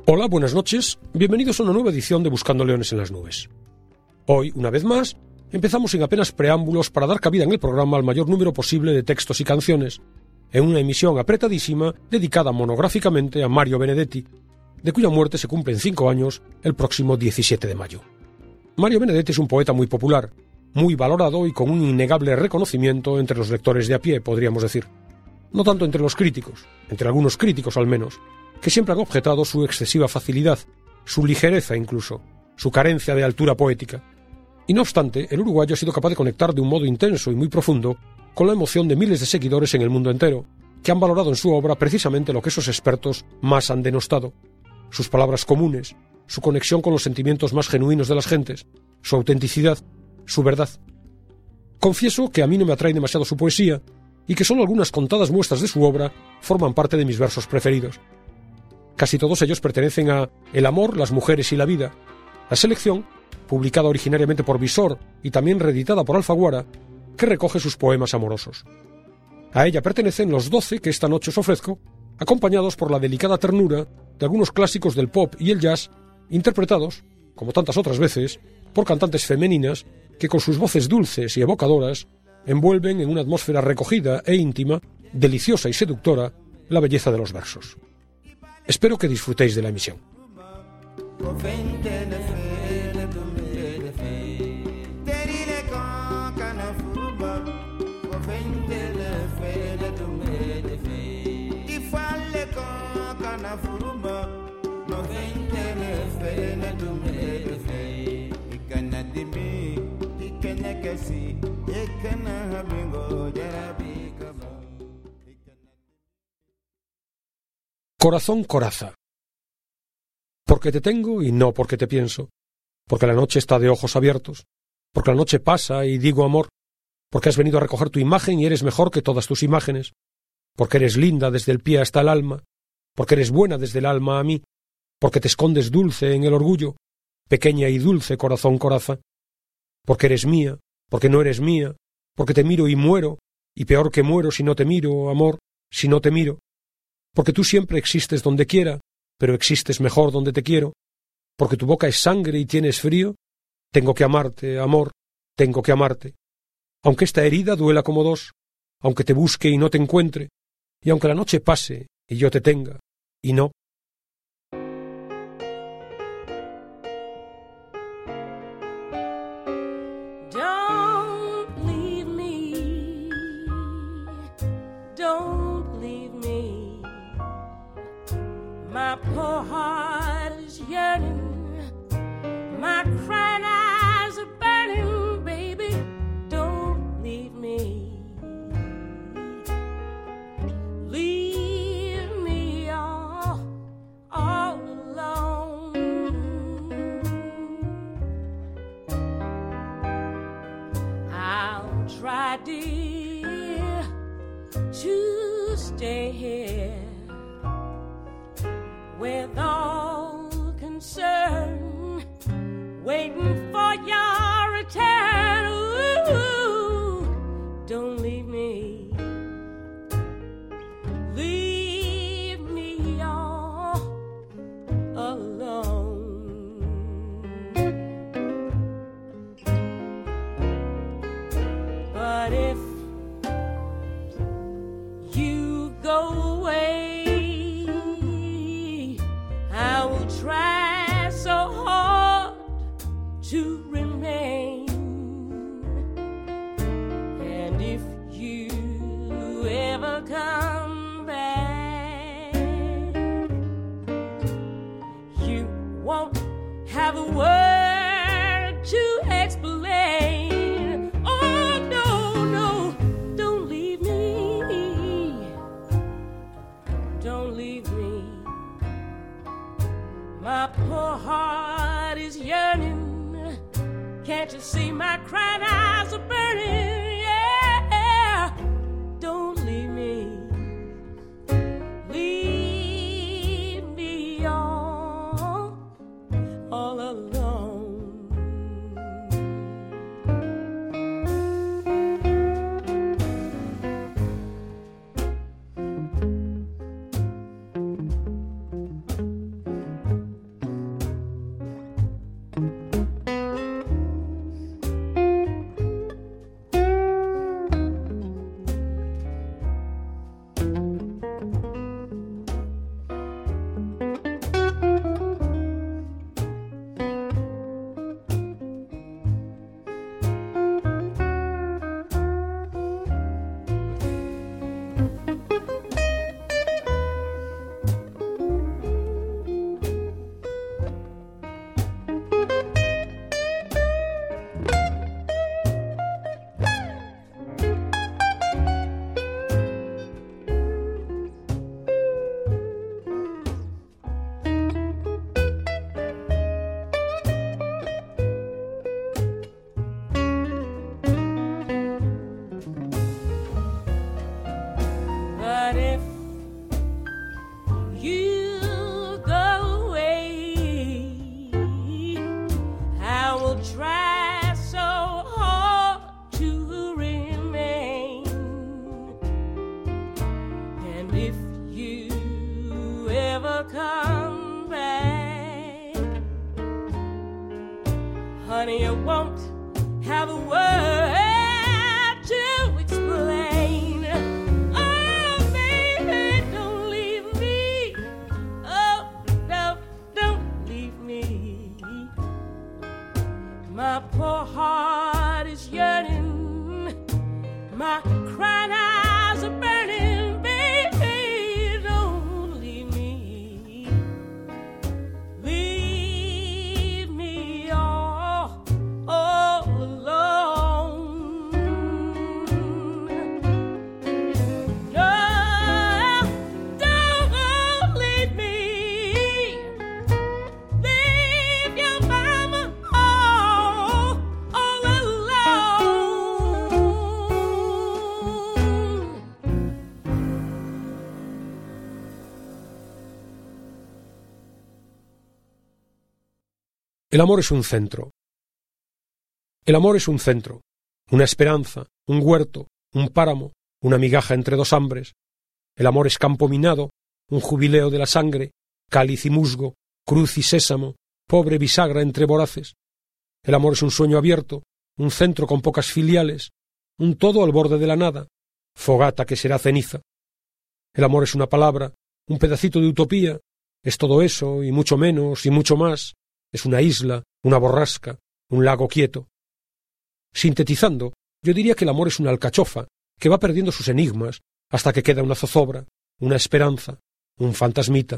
Hola, buenas noches, bienvenidos a una nueva edición de Buscando Leones en las Nubes. Hoy, una vez más, empezamos sin apenas preámbulos para dar cabida en el programa al mayor número posible de textos y canciones, en una emisión apretadísima dedicada monográficamente a Mario Benedetti, de cuya muerte se cumplen 5 años el próximo 17 de mayo. Mario Benedetti es un poeta muy popular, muy valorado y con un innegable reconocimiento entre los lectores de a pie, podríamos decir. No tanto entre los críticos, entre algunos críticos al menos, que siempre han objetado su excesiva facilidad, su ligereza incluso, su carencia de altura poética. Y no obstante, el uruguayo ha sido capaz de conectar de un modo intenso y muy profundo con la emoción de miles de seguidores en el mundo entero, que han valorado en su obra precisamente lo que esos expertos más han denostado: sus palabras comunes, su conexión con los sentimientos más genuinos de las gentes, su autenticidad, su verdad. Confieso que a mí no me atrae demasiado su poesía y que solo algunas contadas muestras de su obra forman parte de mis versos preferidos. Casi todos ellos pertenecen a El amor, las mujeres y la vida, la selección, publicada originariamente por Visor y también reeditada por Alfaguara, que recoge sus poemas amorosos. A ella pertenecen los 12 que esta noche os ofrezco, acompañados por la delicada ternura de algunos clásicos del pop y el jazz, interpretados, como tantas otras veces, por cantantes femeninas que con sus voces dulces y evocadoras envuelven en una atmósfera recogida e íntima, deliciosa y seductora, la belleza de los versos. Espero que disfrutéis de la emisión. Corazón coraza. Porque te tengo y no porque te pienso, porque la noche está de ojos abiertos, porque la noche pasa y digo amor, porque has venido a recoger tu imagen y eres mejor que todas tus imágenes, porque eres linda desde el pie hasta el alma, porque eres buena desde el alma a mí, porque te escondes dulce en el orgullo, pequeña y dulce corazón coraza, porque eres mía, porque no eres mía, porque te miro y muero, y peor que muero si no te miro, amor, si no te miro, porque tú siempre existes donde quiera, pero existes mejor donde te quiero, porque tu boca es sangre y tienes frío, tengo que amarte, amor, tengo que amarte, aunque esta herida duela como dos, aunque te busque y no te encuentre, y aunque la noche pase y yo te tenga, y no. My poor heart is yearning, my crying eyes are burning, baby, don't leave me. Leave me all alone. I'll try, dear, to stay here with all concern, waiting for your return. Ooh, don't leave me, leave me all alone. But if you go away, I will try so hard to remain. And if you ever come back, you won't have a word to explain. Oh, no, no, don't leave me. Don't leave me. My poor heart is yearning. Can't you see my crying eyes are burning? Yeah, don't leave me. honey, you won't have a word to explain. Oh, baby, don't leave me. Oh, no, don't leave me. My poor heart is yearning. My crying eyes are burning. Baby, don't leave me. Leave me all alone. No, don't leave me. Leave your mama all alone. El amor es un centro. El amor es un centro, una esperanza, un huerto, un páramo, una migaja entre dos hambres. El amor es campo minado, un jubileo de la sangre, cáliz y musgo, cruz y sésamo, pobre bisagra entre voraces. El amor es un sueño abierto, un centro con pocas filiales, un todo al borde de la nada, fogata que será ceniza. El amor es una palabra, un pedacito de utopía, es todo eso y mucho menos y mucho más. Es una isla, una borrasca, un lago quieto. Sintetizando, yo diría que el amor es una alcachofa que va perdiendo sus enigmas hasta que queda una zozobra, una esperanza, un fantasmita.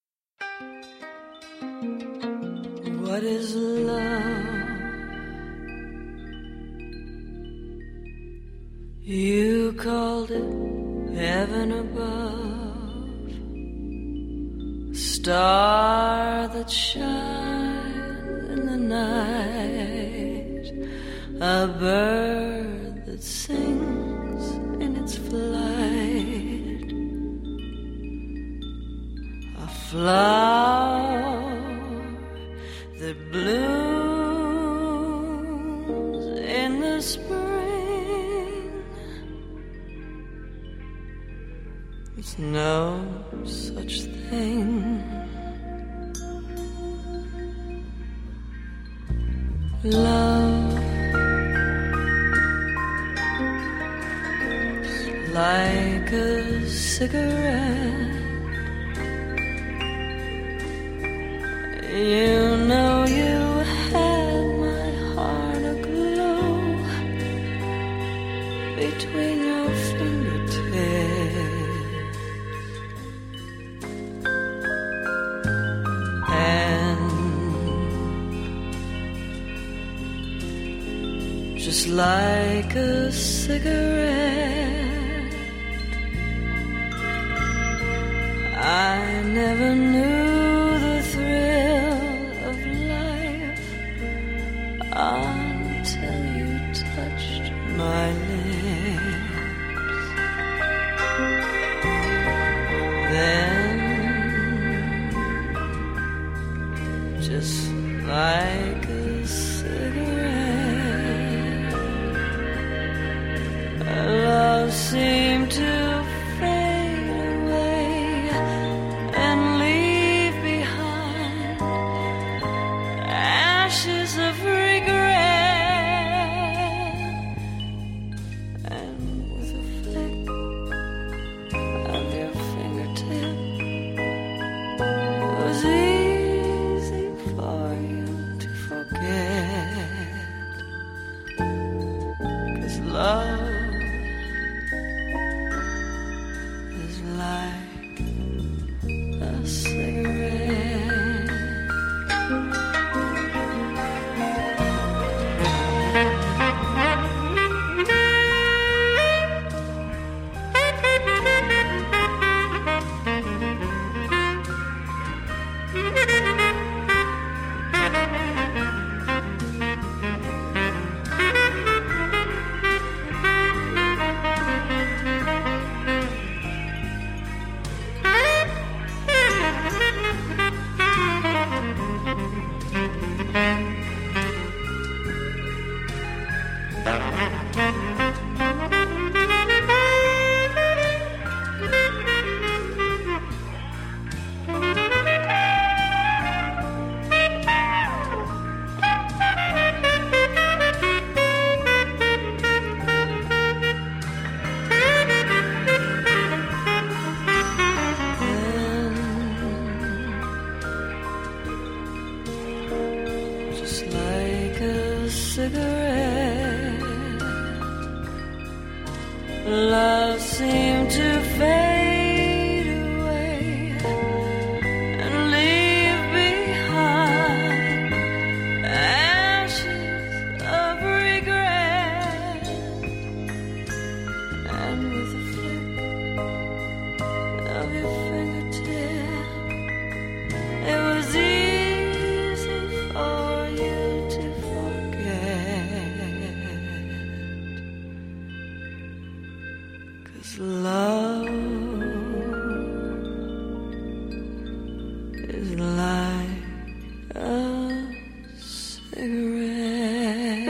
What is love? You called it heaven above, star that shines in the night, a bird that sings in its flight, a flower that blooms in the spring. There's no such thing. Love is like a cigarette. You know you had my heart aglow between your fingertips, and just like a cigarette, I never knew the thrill of life until you touched my lips. Then, just like a cigarette, love seemed to fade away and leave behind ashes of regret, and with a flick of your fingertip, it was easy for you to forget, 'cause love is like a cigarette. love seemed to fade away and leave behind ashes of regret. And with a flip of your fingertip, it was easy for you to forget. 'Cause love is like a cigarette.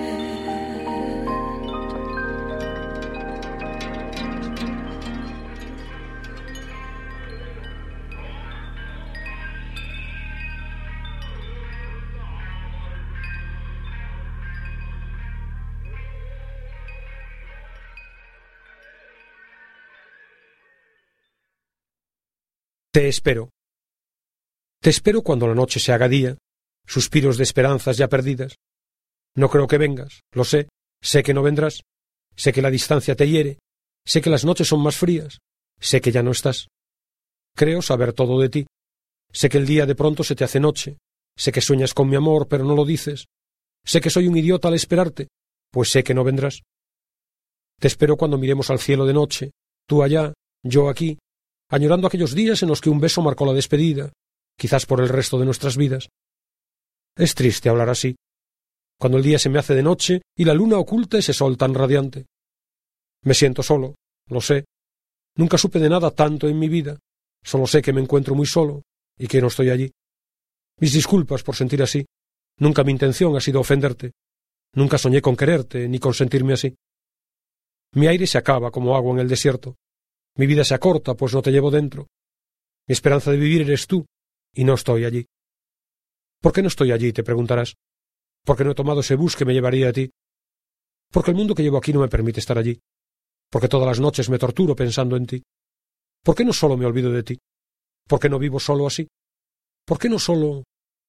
Te espero. Te espero cuando la noche se haga día, suspiros de esperanzas ya perdidas. No creo que vengas, lo sé que no vendrás, sé que la distancia te hiere, sé que las noches son más frías, sé que ya no estás. Creo saber todo de ti, sé que el día de pronto se te hace noche, sé que sueñas con mi amor pero no lo dices, sé que soy un idiota al esperarte, pues sé que no vendrás. Te espero cuando miremos al cielo de noche, tú allá, yo aquí, añorando aquellos días en los que un beso marcó la despedida, quizás por el resto de nuestras vidas. Es triste hablar así, cuando el día se me hace de noche y la luna oculta ese sol tan radiante. Me siento solo, lo sé. Nunca supe de nada tanto en mi vida, solo sé que me encuentro muy solo y que no estoy allí. Mis disculpas por sentir así. Nunca mi intención ha sido ofenderte. Nunca soñé con quererte ni con sentirme así. Mi aire se acaba como agua en el desierto. Mi vida se acorta, pues no te llevo dentro. Mi esperanza de vivir eres tú, y no estoy allí. ¿Por qué no estoy allí?, te preguntarás. ¿Por qué no he tomado ese bus que me llevaría a ti? Porque el mundo que llevo aquí no me permite estar allí. Porque todas las noches me torturo pensando en ti. ¿Por qué no solo me olvido de ti? ¿Por qué no vivo solo así? ¿Por qué no solo...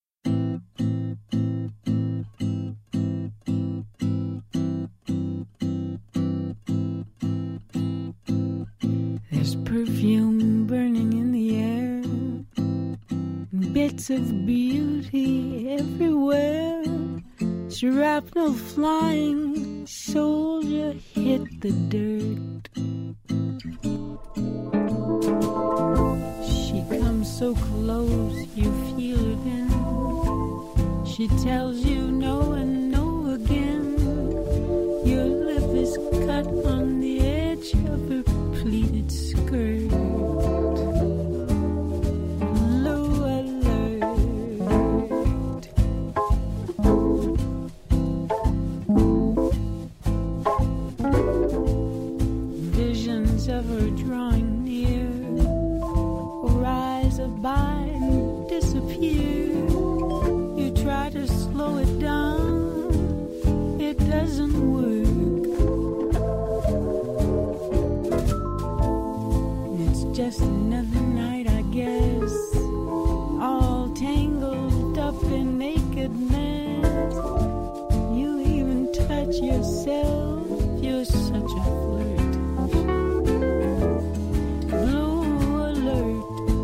There's perfume burning in the air, bits of beauty everywhere, shrapnel flying, soldier hit the dirt. She comes so close, you feel her then. She tells you no and no again. Your lip is cut on the edge of her pleated skirt. Low alert. Visions of her drawing near rise up by and disappear. You try to slow it down, it doesn't work. Just another night, I guess, all tangled up in nakedness. You even touch yourself, you're such a flirt. Blue alert.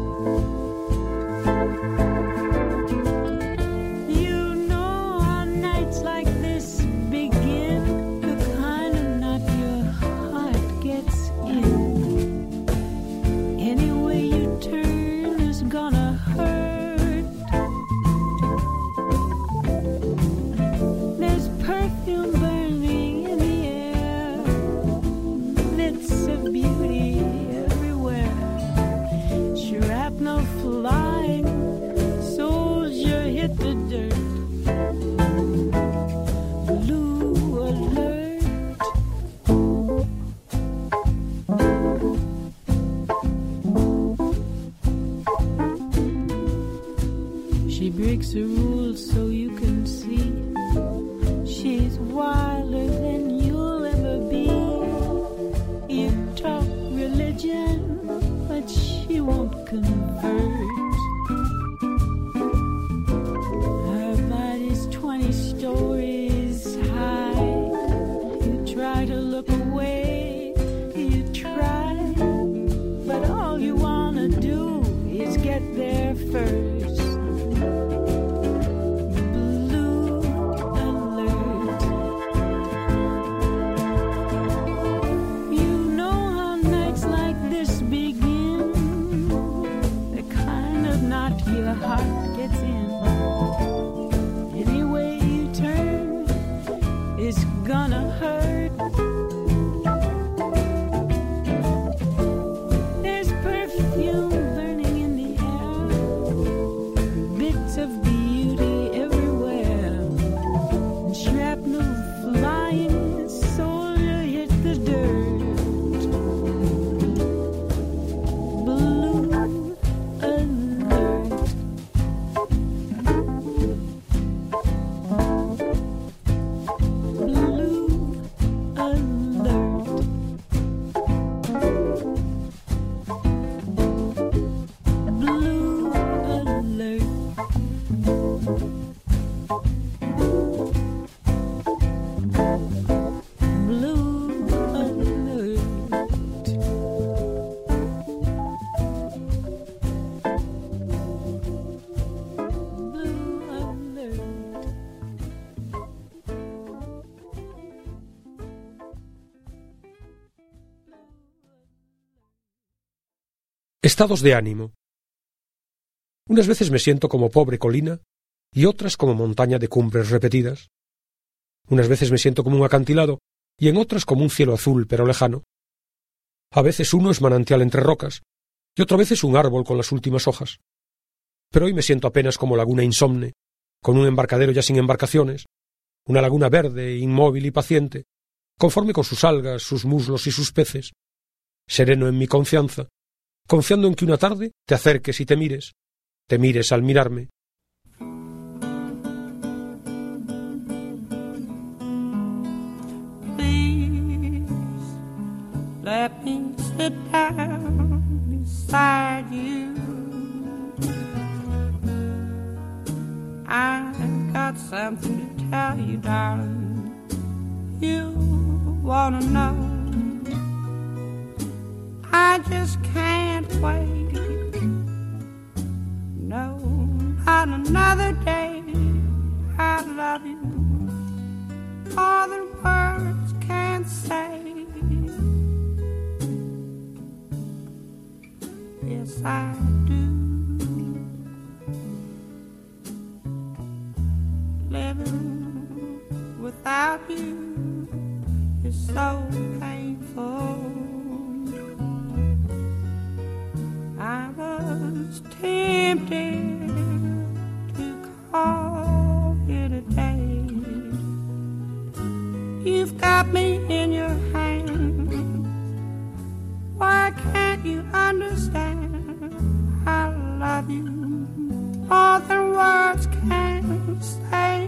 You know how nights like this begin, the kind of knot your heart gets in. Any way you turn is gonna hurt. There's perfume burning in the air, Estados de ánimo. Unas veces me siento como pobre colina y otras como montaña de cumbres repetidas. Unas veces me siento como un acantilado y en otras como un cielo azul pero lejano. A veces uno es manantial entre rocas y otra vez es un árbol con las últimas hojas. Pero hoy me siento apenas como laguna insomne, con un embarcadero ya sin embarcaciones, una laguna verde, inmóvil y paciente, conforme con sus algas, sus muslos y sus peces, sereno en mi confianza, confiando en que una tarde te acerques y te mires al mirarme. Please let me sit down beside you. I've got something to tell you, darling. You wanna know? I just can't wait. No, not another day. I love you. All the words can't say. Yes, I do. Living without you is so painful. I was tempted to call you today. You've got me in your hands. Why can't you understand? I love you. All the words can't say.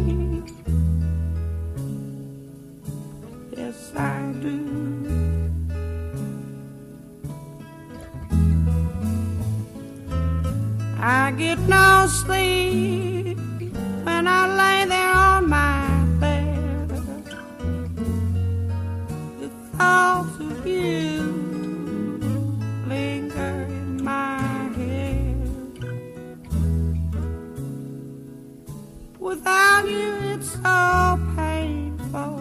Yes, I do. I get no sleep when I lay there on my bed. The thoughts of you linger in my head. Without you it's so painful.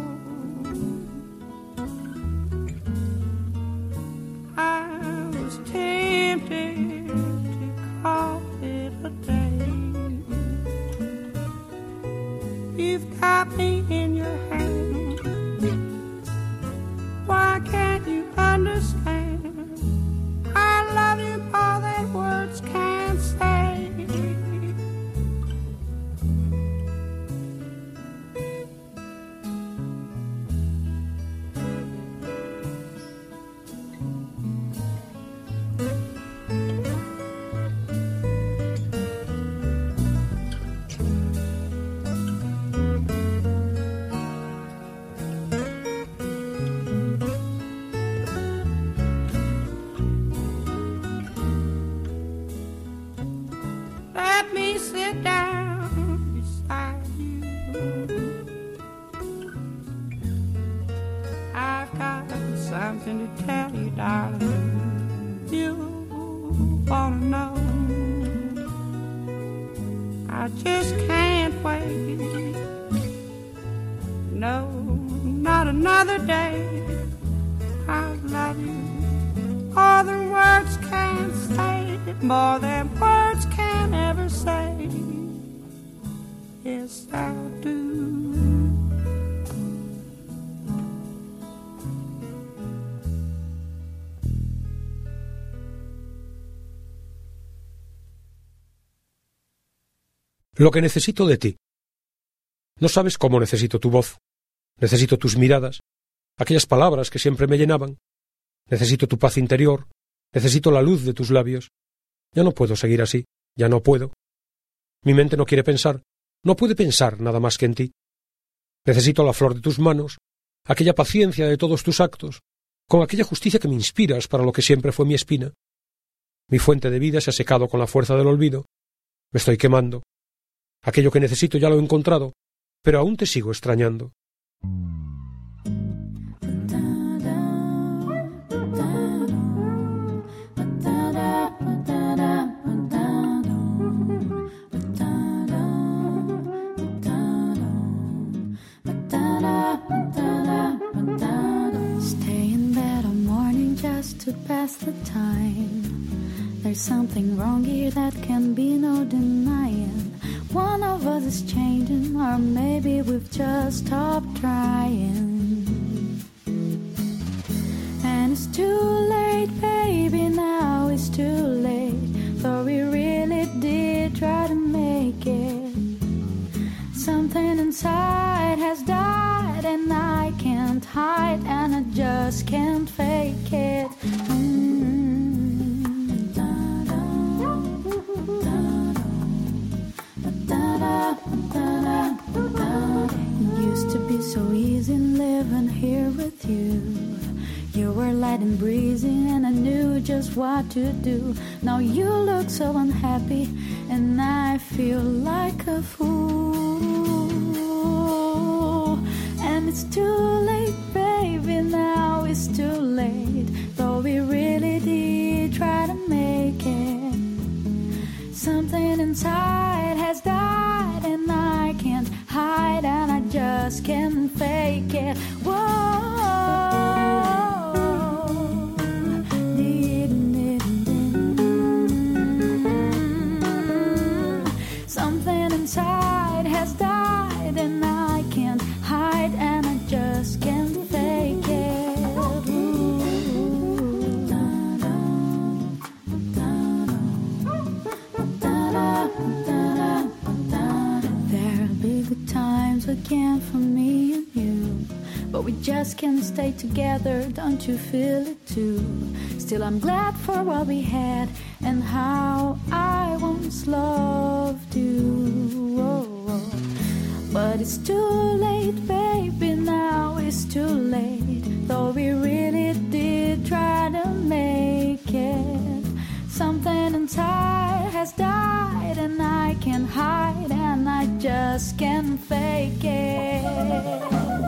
I was tempted to call it a day. You've got me in your hand. Why can't you understand? I love you more than words can say. Let me sit down beside you. I've got something to tell you, darling. You wanna know? I just can't wait. No, not another day. I love you. All the words can't say it more than words can ever say. Yes, I do. Lo que necesito de ti. No sabes cómo necesito tu voz. Necesito tus miradas, aquellas palabras que siempre me llenaban. Necesito tu paz interior. Necesito la luz de tus labios. Ya no puedo seguir así. Ya no puedo. Mi mente no quiere pensar. No puede pensar nada más que en ti. Necesito la flor de tus manos, aquella paciencia de todos tus actos, con aquella justicia que me inspiras para lo que siempre fue mi espina. Mi fuente de vida se ha secado con la fuerza del olvido. Me estoy quemando. Aquello que necesito ya lo he encontrado, pero aún te sigo extrañando. Stay in bed all morning just to pass the time. There's something wrong here that can be no denying. One of us is changing, or maybe we've just stopped trying. And it's too late, baby, now it's too late. Though we really did try to make it. Something inside has died and I can't hide, and I just can't fake it. It used to be so easy living here with you. You were light and breezy and I knew just what to do. Now you look so unhappy and I feel like a fool. And it's too late, baby, now it's too late. Though we really did try to make it. Something inside has died and I can't hide, and I just can't fake it. Whoa. Something inside has died and I can't hide, and I just can't fake it. There'll be good times again for me and you, but we just can't stay together, don't you feel it too? Still I'm glad for what we had and how I once loved you. Oh, oh. But it's too late, baby, now it's too late. Though we really did try to make it. Something inside has died and I can't hide, and I just can't fake it.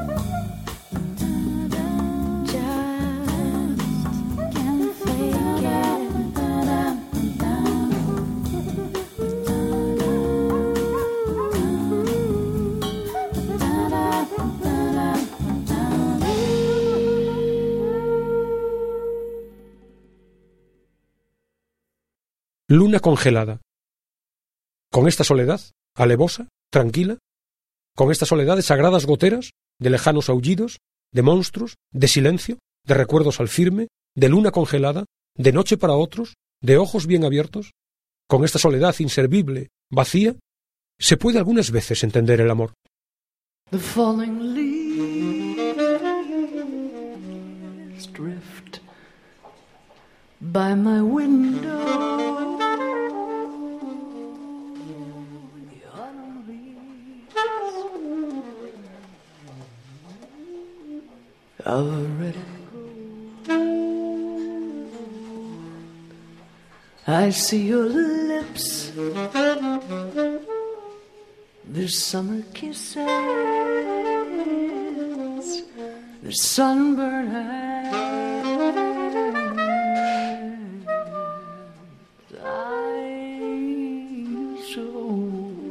Luna congelada. Con esta soledad, alevosa, tranquila, con estas soledades sagradas goteras, de lejanos aullidos, de monstruos, de silencio, de recuerdos al firme, de luna congelada, de noche para otros, de ojos bien abiertos, con esta soledad inservible, vacía, se puede algunas veces entender el amor. The falling leaves drift by my window. Already I see your lips, their summer kisses, their sunburned hands. I so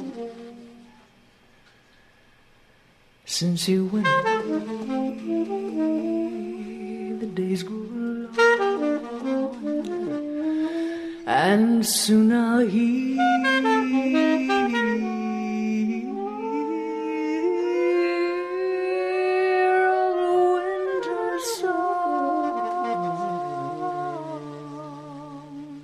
since you went away, the days grew long, and soon I'll hear all the winter song.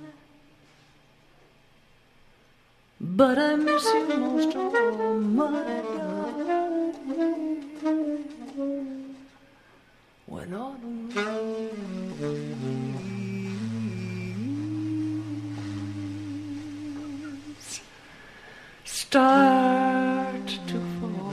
But I miss you most of all, my darling, when autumn leaves start to fall.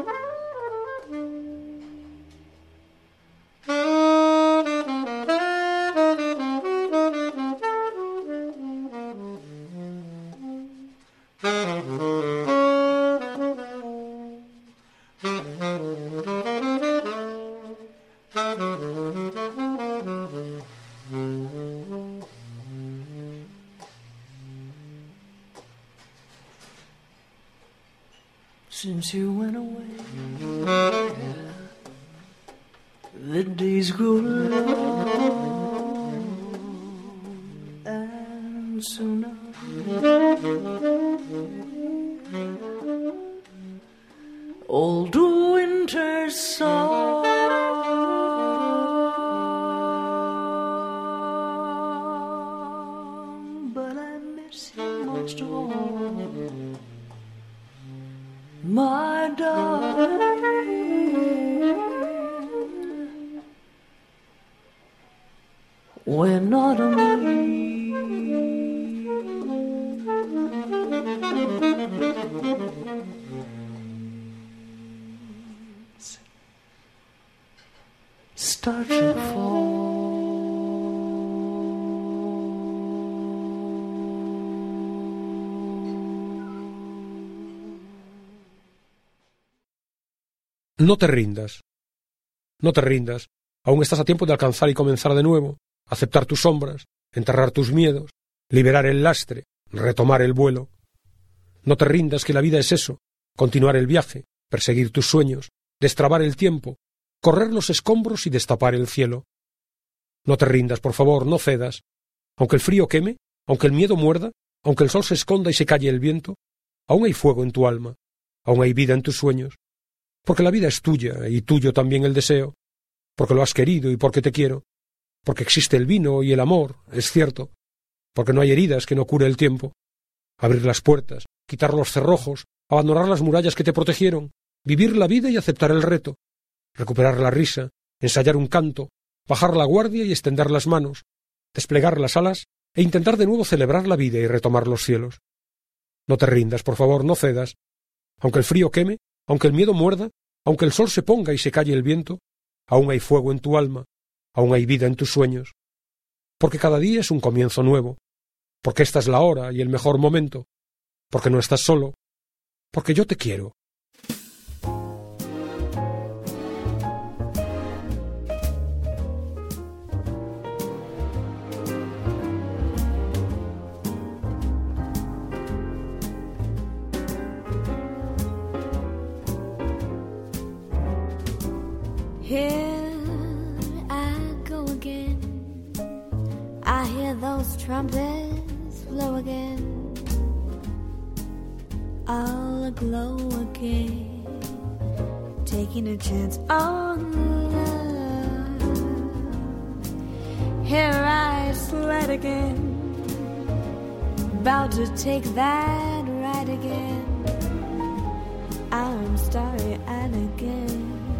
Since you went away, the days grow long, and soon old winter's song, but I miss you most of all. My darling, when autumn leaves start to fall. No te rindas. No te rindas. Aún estás a tiempo de alcanzar y comenzar de nuevo, aceptar tus sombras, enterrar tus miedos, liberar el lastre, retomar el vuelo. No te rindas, que la vida es eso, continuar el viaje, perseguir tus sueños, destrabar el tiempo, correr los escombros y destapar el cielo. No te rindas, por favor, no cedas. Aunque el frío queme, aunque el miedo muerda, aunque el sol se esconda y se calle el viento, aún hay fuego en tu alma, aún hay vida en tus sueños. Porque la vida es tuya y tuyo también el deseo, porque lo has querido y porque te quiero, porque existe el vino y el amor, es cierto, porque no hay heridas que no cure el tiempo. Abrir las puertas, quitar los cerrojos, abandonar las murallas que te protegieron, vivir la vida y aceptar el reto, recuperar la risa, ensayar un canto, bajar la guardia y extender las manos, desplegar las alas e intentar de nuevo celebrar la vida y retomar los cielos. No te rindas, por favor, no cedas. Aunque el frío queme, aunque el miedo muerda, aunque el sol se ponga y se calle el viento, aún hay fuego en tu alma, aún hay vida en tus sueños. Porque cada día es un comienzo nuevo, porque esta es la hora y el mejor momento, porque no estás solo, porque yo te quiero. Here I go again. I hear those trumpets blow again. All aglow again. Taking a chance on love. Here I sled again. About to take that ride again. I'm starry-eyed again.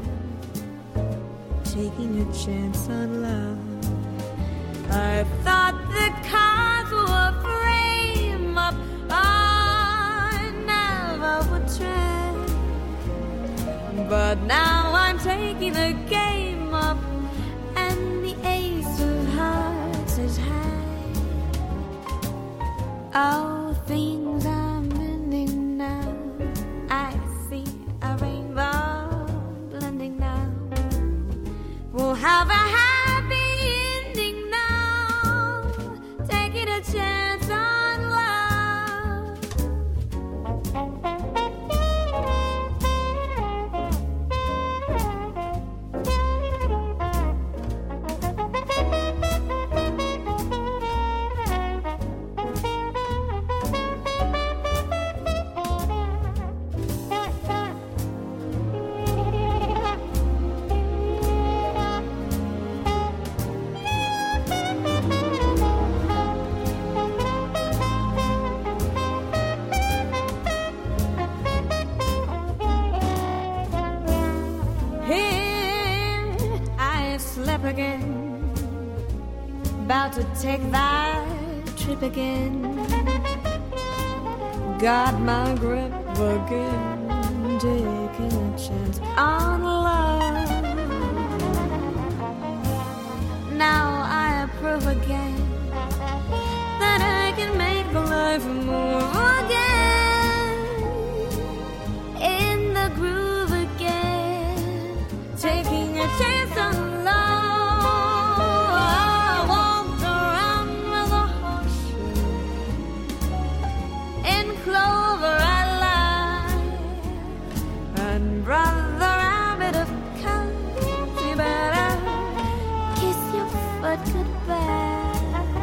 Taking a chance on love. I thought the cards were frame up. I never would try. But now I'm taking the game up, and the ace of hearts is high. All things are mending now. I see a rainbow blending now. We'll have a happy ending now. Taking a chance on love. Again, about to take that trip again. Got my grip again, taking a chance on love. Now I approve again that I can make the life move again, in the groove again, taking a chance on love. I walked around with a horseshoe, in clover I lie, and brother rabbit of course, you better kiss your foot goodbye.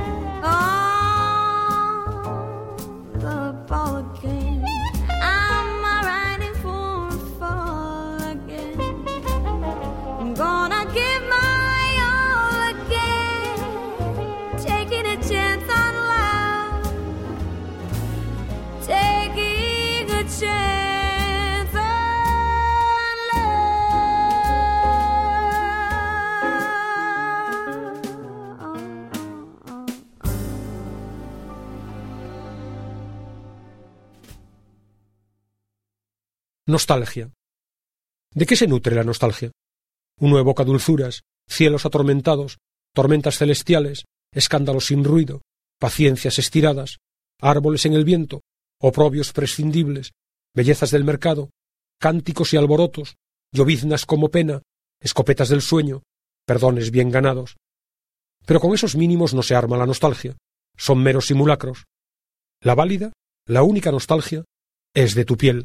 The ball again. I'm riding for a fall again. I'm gonna give my all again, taking a chance on love, taking a chance on Nostalgia. ¿De qué se nutre la nostalgia? Uno evoca dulzuras, cielos atormentados, tormentas celestiales, escándalos sin ruido, paciencias estiradas, árboles en el viento, oprobios prescindibles, bellezas del mercado, cánticos y alborotos, lloviznas como pena, escopetas del sueño, perdones bien ganados. Pero con esos mínimos no se arma la nostalgia, son meros simulacros. La válida, la única nostalgia, es de tu piel.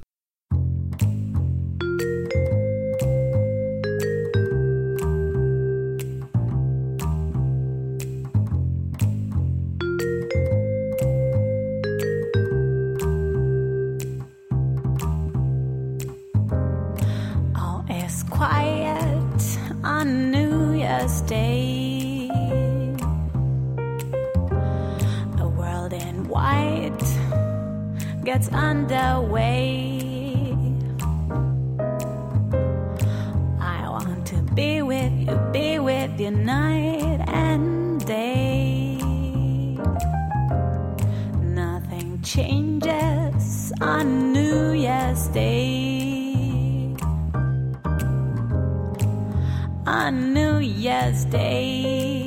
Quiet on New Year's Day, the world in white gets underway. I want to be with you night and day. Nothing changes on New Year's Day. On New Year's Day,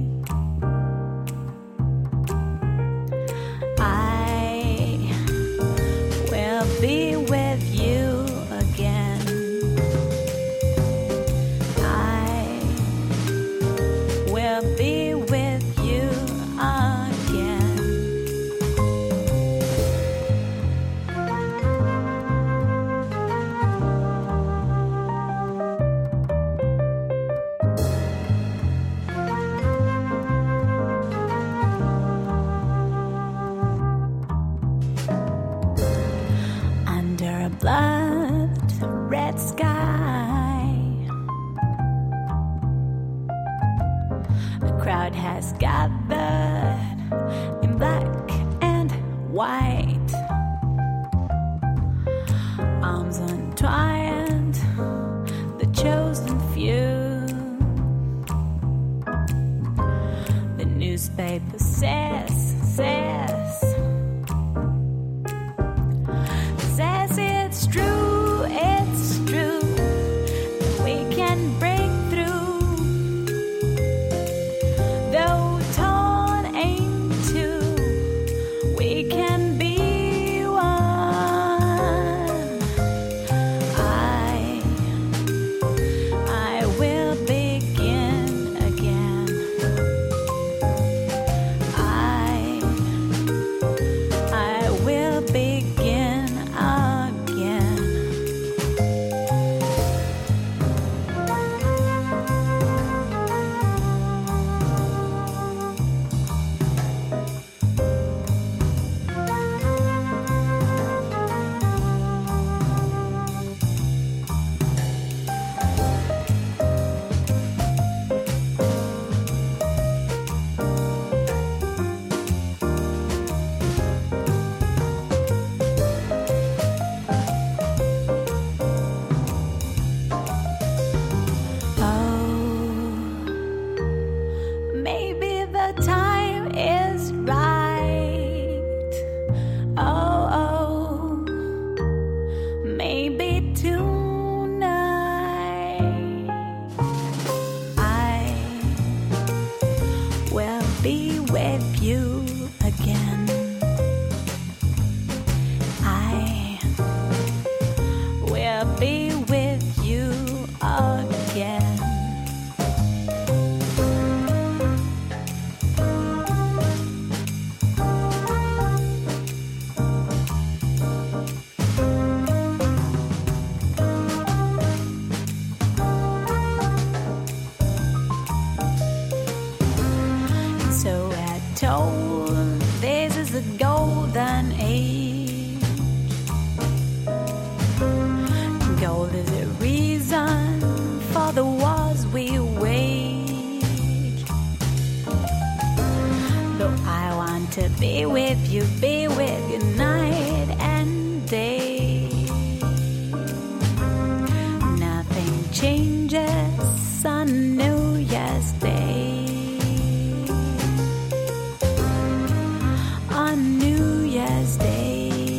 I will be with you again. I will be with you again. Blood red sky, a crowd has gathered in black and white, arms entwined, the chosen few. The newspaper says it's true, we can break through, though torn in two, we can be one. I will begin again. I to be with you night and day. Nothing changes on New Year's Day. On New Year's Day.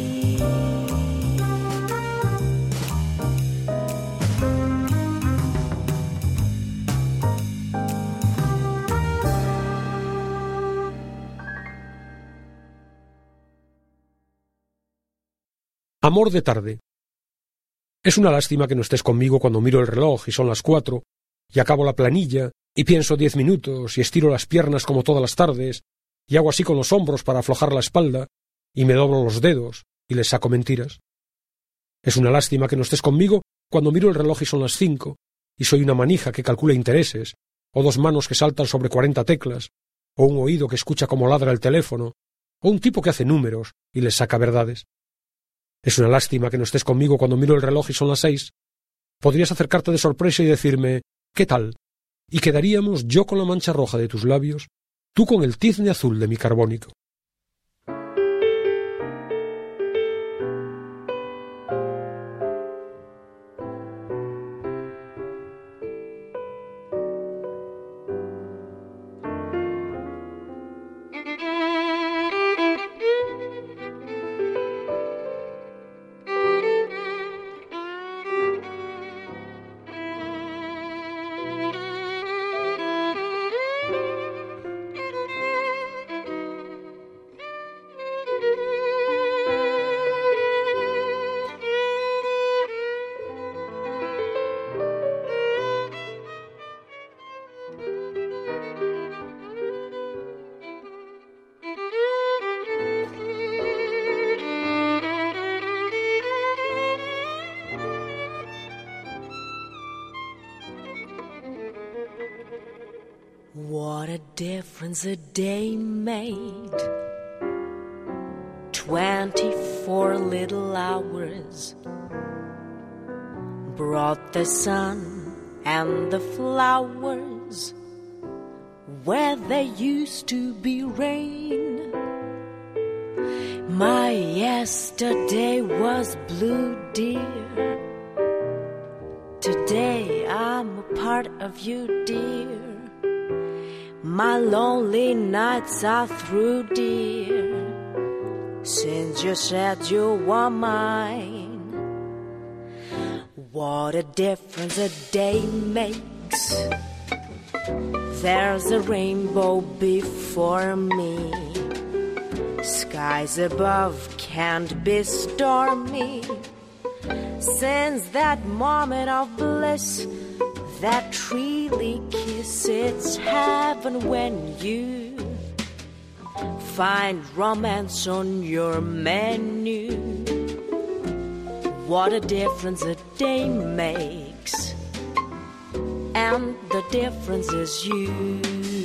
Amor de tarde. Es una lástima que no estés conmigo cuando miro el reloj y son las 4, y acabo la planilla, y pienso 10 minutos, y estiro las piernas como todas las tardes, y hago así con los hombros para aflojar la espalda, y me doblo los dedos, y les saco mentiras. Es una lástima que no estés conmigo cuando miro el reloj y son las 5, y soy una manija que calcula intereses, o 2 manos que saltan sobre 40 teclas, o un oído que escucha cómo ladra el teléfono, o un tipo que hace números y les saca verdades. Es una lástima que no estés conmigo cuando miro el reloj y son las 6. Podrías acercarte de sorpresa y decirme «¿Qué tal?» y quedaríamos yo con la mancha roja de tus labios, tú con el tizne azul de mi carbónico. What a difference a day made. 24 little hours brought the sun and the flowers where there used to be rain. My yesterday was blue, dear. Today I'm a part of you, dear. My lonely nights are through, dear, since you said you were mine. What a difference a day makes. There's a rainbow before me. Skies above can't be stormy. Since that moment of bliss, that really kiss, it's heaven when you find romance on your menu. What a difference a day makes, and the difference is you.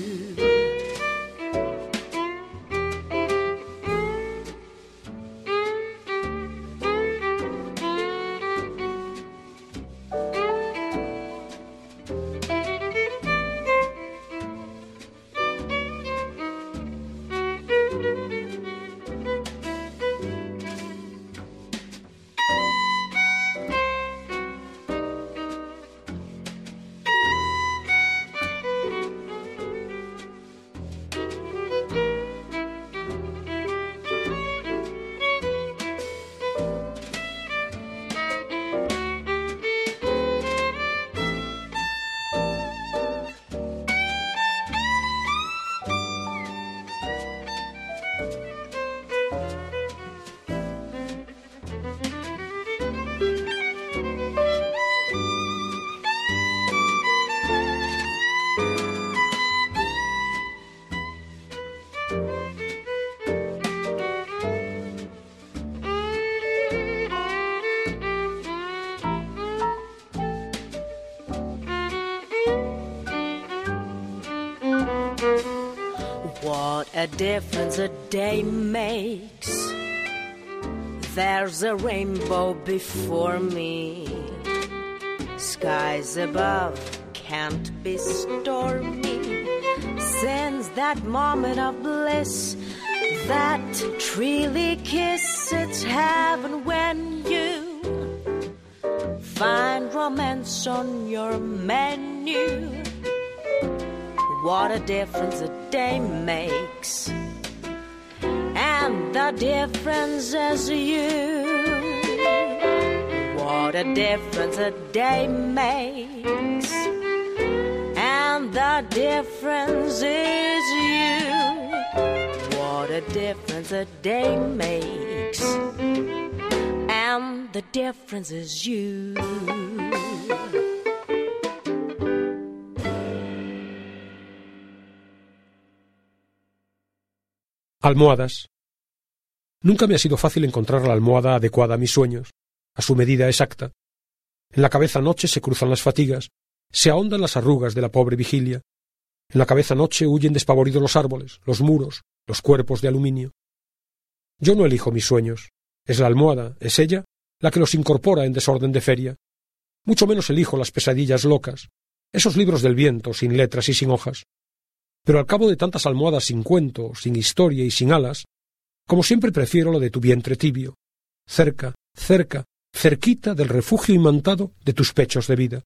What a difference a day makes. There's a rainbow before me. Skies above can't be stormy. Since that moment of bliss, That treely kiss, it's heaven when you find romance on your menu. What a difference a day makes, and the difference is you. What a difference a day makes, and the difference is you. What a difference a day makes, and the difference is you. Almohadas. Nunca me ha sido fácil encontrar la almohada adecuada a mis sueños, a su medida exacta. En la cabeza noche se cruzan las fatigas, se ahondan las arrugas de la pobre vigilia. En la cabeza noche huyen despavoridos los árboles, los muros, los cuerpos de aluminio. Yo no elijo mis sueños. Es la almohada, es ella, la que los incorpora en desorden de feria. Mucho menos elijo las pesadillas locas, esos libros del viento, sin letras y sin hojas. Pero al cabo de tantas almohadas sin cuento, sin historia y sin alas, como siempre prefiero lo de tu vientre tibio, cerca, cerca, cerquita del refugio imantado de tus pechos de vida.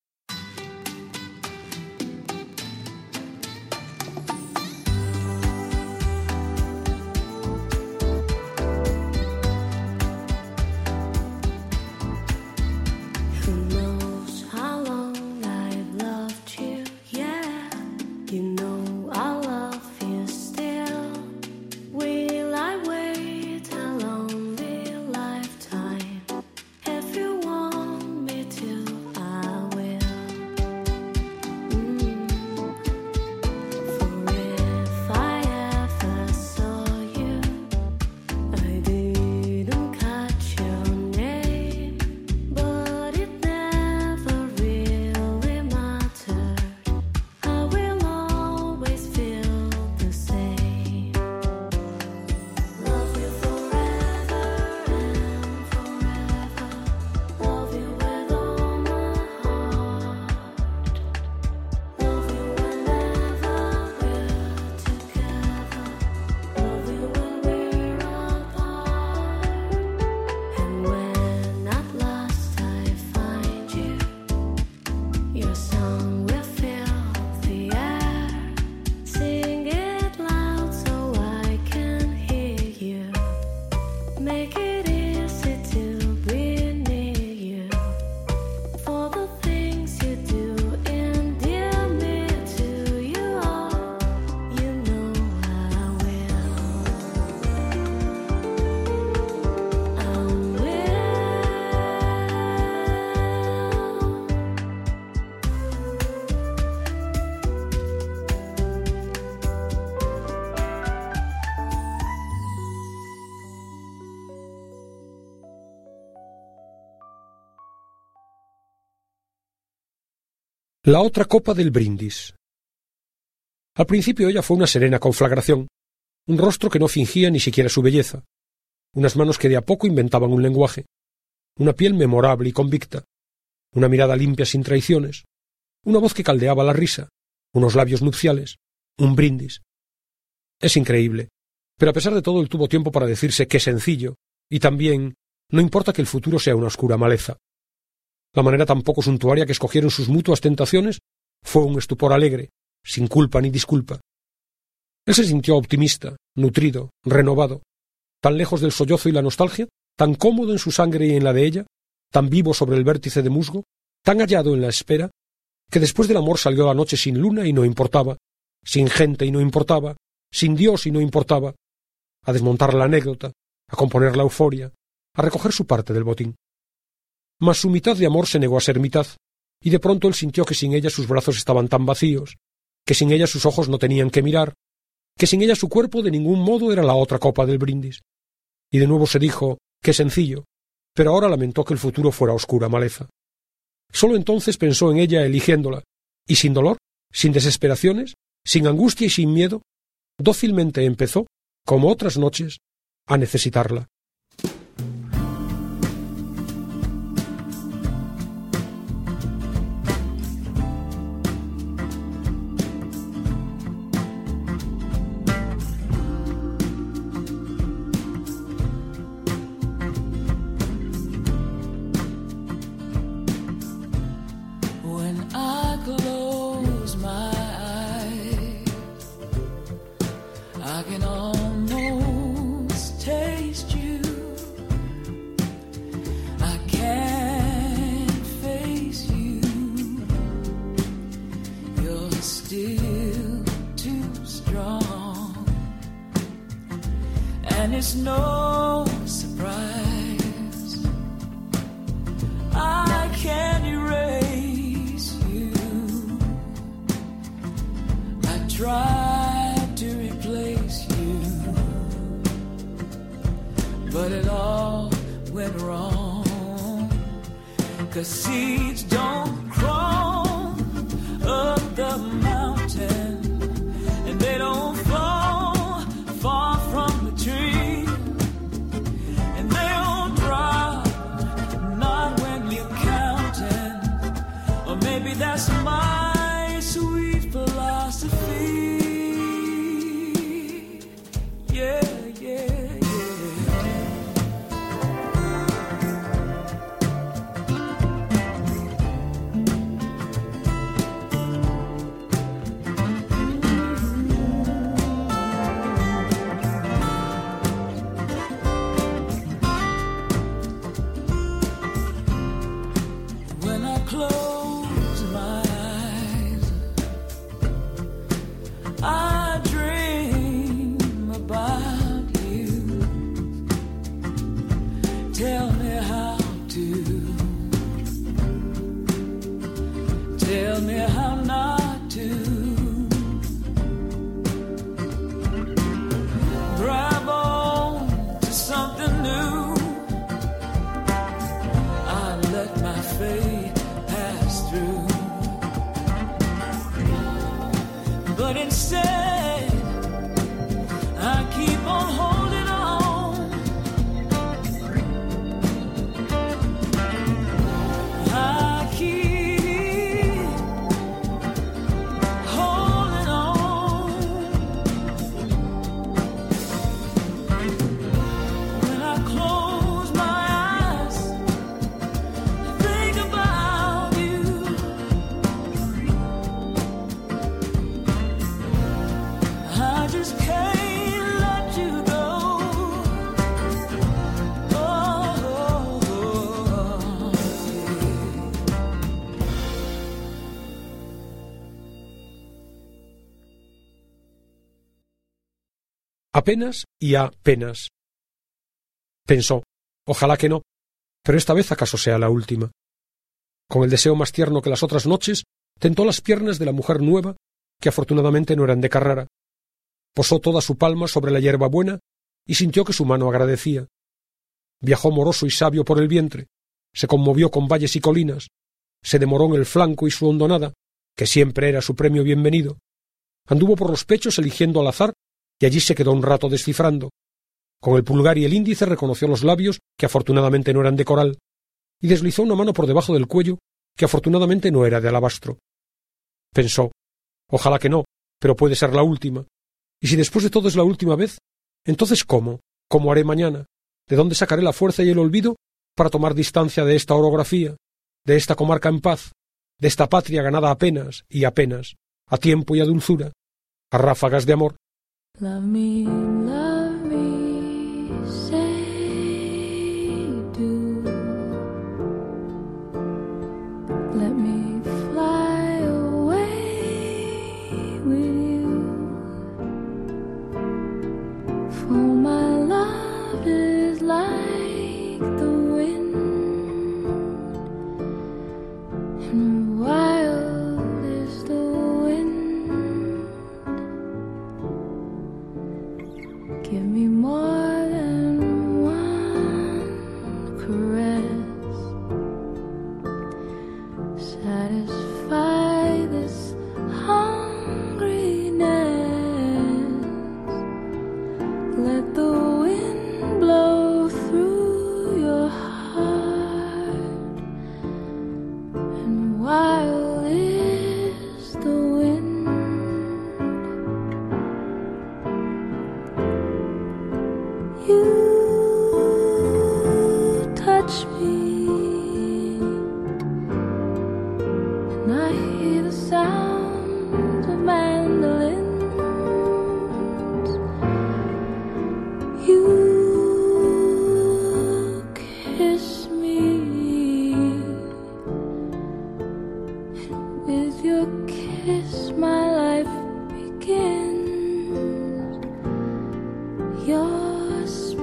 La otra copa del brindis. Al principio ella fue una serena conflagración, un rostro que no fingía ni siquiera su belleza, unas manos que de a poco inventaban un lenguaje, una piel memorable y convicta, una mirada limpia sin traiciones, una voz que caldeaba la risa, unos labios nupciales, un brindis. Es increíble, pero a pesar de todo él tuvo tiempo para decirse qué sencillo, y también no importa que el futuro sea una oscura maleza. La manera tan poco suntuaria que escogieron sus mutuas tentaciones fue un estupor alegre, sin culpa ni disculpa. Él se sintió optimista, nutrido, renovado, tan lejos del sollozo y la nostalgia, tan cómodo en su sangre y en la de ella, tan vivo sobre el vértice de musgo, tan hallado en la espera, que después del amor salió la noche sin luna y no importaba, sin gente y no importaba, sin Dios y no importaba, a desmontar la anécdota, a componer la euforia, a recoger su parte del botín. Mas su mitad de amor se negó a ser mitad, y de pronto él sintió que sin ella sus brazos estaban tan vacíos, que sin ella sus ojos no tenían que mirar, que sin ella su cuerpo de ningún modo era la otra copa del brindis. Y de nuevo se dijo, qué sencillo, pero ahora lamentó que el futuro fuera oscura maleza. Sólo entonces pensó en ella eligiéndola, y sin dolor, sin desesperaciones, sin angustia y sin miedo, dócilmente empezó, como otras noches, a necesitarla. it's no surprise I can't erase you. I tried to replace you, but it all went wrong. 'Cause seeds don't crawl up the mountain, and they don't fall far from the tree, and they don't drop, not when you're counting. Or maybe that's my sweet philosophy. Yeah, yeah, yeah. When I close my eyes, I dream about you. Tell me how to, tell me how not to. Grab on to something new. I let my fate pass through, but instead I keep on holding on. I keep holding on. When I close my eyes, think about you. I just can't let you go. Oh, Apenas y apenas. Pensó, ojalá que no, pero esta vez acaso sea la última. Con el deseo más tierno que las otras noches, tentó las piernas de la mujer nueva, que afortunadamente no eran de Carrara. Posó toda su palma sobre la hierba buena y sintió que su mano agradecía. Viajó moroso y sabio por el vientre, se conmovió con valles y colinas, se demoró en el flanco y su hondonada, que siempre era su premio bienvenido. Anduvo por los pechos eligiendo al azar y allí se quedó un rato descifrando. Con el pulgar y el índice reconoció los labios, que afortunadamente no eran de coral, y deslizó una mano por debajo del cuello, que afortunadamente no era de alabastro. Pensó, ojalá que no, pero puede ser la última. Y si después de todo es la última vez, entonces ¿cómo? ¿Cómo haré mañana? ¿De dónde sacaré la fuerza y el olvido para tomar distancia de esta orografía, de esta comarca en paz, de esta patria ganada apenas y apenas, a tiempo y a dulzura, a ráfagas de amor? Love me, say do. Let me fly away with you. For my love is like the wind, and wild is the wind. Give me more than one caress. Satisfy this hungriness. Let the wind blow through your heart, and wild is the wind. You touch me, and I hear the sounds of mandolins. You kiss me, and with your kiss my life begins. Your smile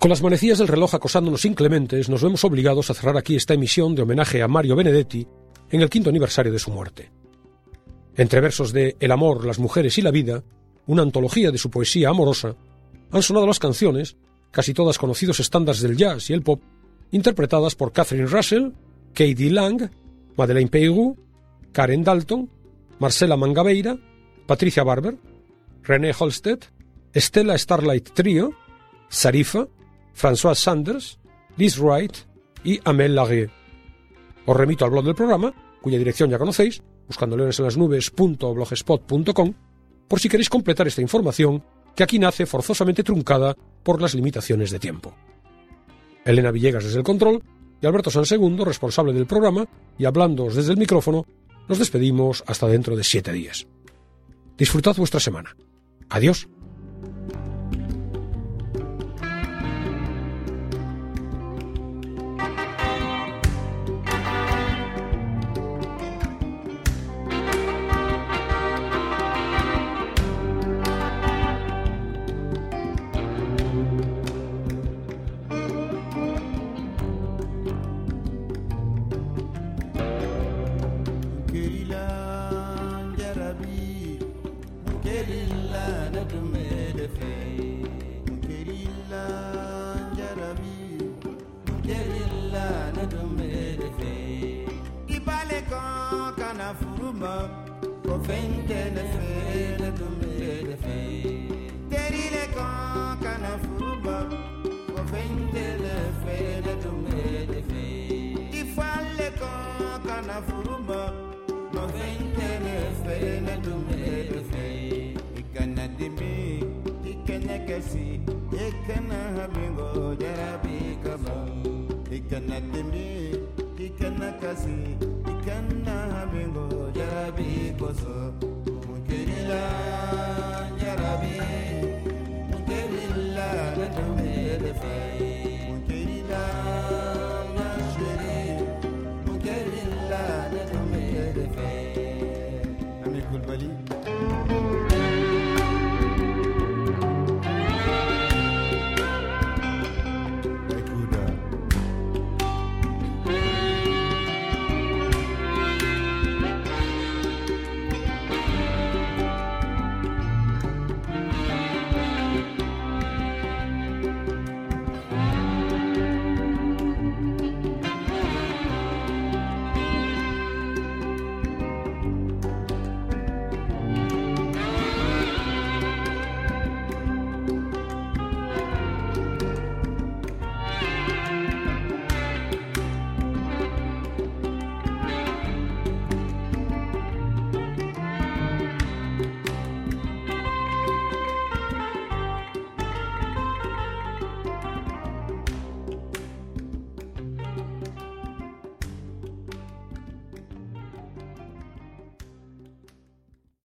Con las manecillas del reloj acosándonos inclementes, nos vemos obligados a cerrar aquí esta emisión de homenaje a Mario Benedetti en el 5º aniversario de su muerte. Entre versos de El amor, las mujeres y la vida, una antología de su poesía amorosa, han sonado las canciones, casi todas conocidos estándares del jazz y el pop, interpretadas por Catherine Russell, K.D. Lang, Madeleine Peyroux, Karen Dalton, Marcela Mangabeira, Patricia Barber, René Holstedt, Stella Starlight Trio, Sarifa, François Sanders, Liz Wright y Amel Larrieux. Os remito al blog del programa, cuya dirección ya conocéis, buscandoleonesenlasnubes.blogspot.com, por si queréis completar esta información que aquí nace forzosamente truncada por las limitaciones de tiempo. Elena Villegas desde el control y Alberto Sansegundo, responsable del programa, y hablándoos desde el micrófono, nos despedimos hasta dentro de 7 días. Disfrutad vuestra semana. Adiós. Ami Kulbali.